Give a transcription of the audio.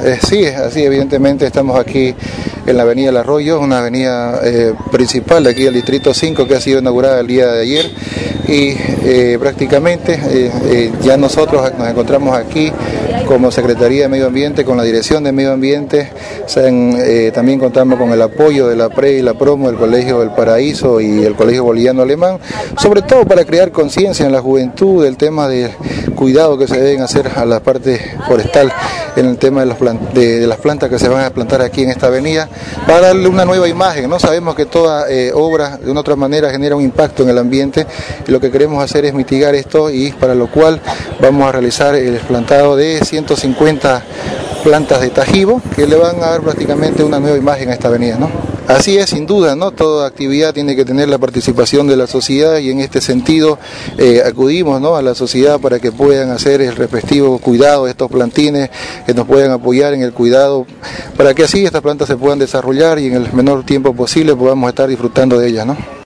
Sí, así evidentemente estamos aquí en la avenida El Arroyo, una avenida principal de aquí del Distrito 5 que ha sido inaugurada el día de ayer y prácticamente ya nosotros nos encontramos aquí como Secretaría de Medio Ambiente, con la Dirección de Medio Ambiente, también contamos con el apoyo de la PRE y la PROMO, del Colegio del Paraíso y el Colegio Boliviano Alemán, sobre todo para crear conciencia en la juventud del tema del cuidado que se deben hacer a la parte forestal en el tema de las plantas que se van a plantar aquí en esta avenida, para darle una nueva imagen, ¿no? Sabemos que toda obra de una otra manera genera un impacto en el ambiente y lo que queremos hacer es mitigar esto, y para lo cual vamos a realizar el plantado de 150 plantas de tajibo que le van a dar prácticamente una nueva imagen a esta avenida, ¿no? Así es, sin duda, ¿no? Toda actividad tiene que tener la participación de la sociedad y en este sentido acudimos, ¿no?, a la sociedad para que puedan hacer el respectivo cuidado de estos plantines, que nos puedan apoyar en el cuidado, para que así estas plantas se puedan desarrollar y en el menor tiempo posible podamos estar disfrutando de ellas, ¿no?